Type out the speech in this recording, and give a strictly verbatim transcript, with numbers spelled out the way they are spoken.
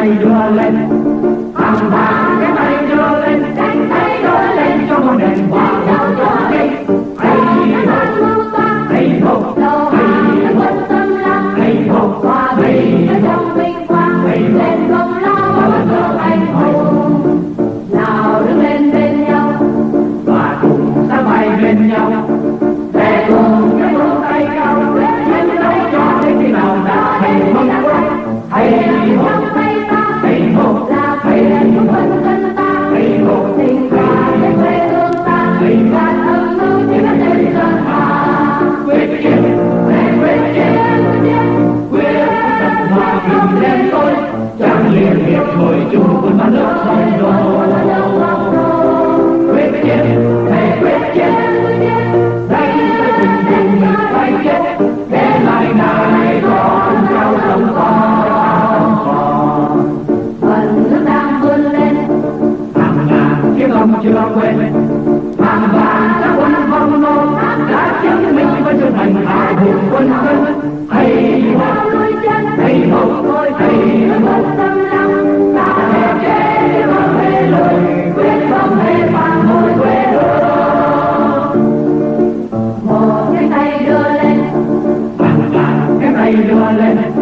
tay đưa lên, hàng vàng cái tay đưa lên, cánh tay đưa lên cho ngọn đèn hòa nhau cho đi. Hay ho, hay ho, hay ho, hay ho, qua đi trong vinh quang, lên công lao và thương anh hùng. Nào đứng lên bên nhau và cùng ra vai bên nhau, để cùng cái đôi tay cao chiến đấu cho đến khi nào đã thành công quá. Hay ho, hay ho, hay ho, hay ho, tình ca về quê hương ta, tình ca thơm mưu trên đất trời sơn hà. Quyết chiến, quyết chiến, quyết tận hòa bình lên tôi, chẳng liên hiệp ngồi chung quân ba nước sông đổ. Quyết chiến, thề quyết chiến, đánh tới từng cùng mình phải chết, để lại này còn trao sông con còn. Phần nước đang vươn lên, hàng ngàn chiếc ông chưa quên, hàng vàng đã quân phong nô đã chứng minh với chân thành hào hùng quân dân. Hay ho, hay ho, hay ho, ta hề chế không hề lùi, quyết không hề phản hồi quê hương. Một cái tay đưa lên, hàng vàng cái tay đưa lên,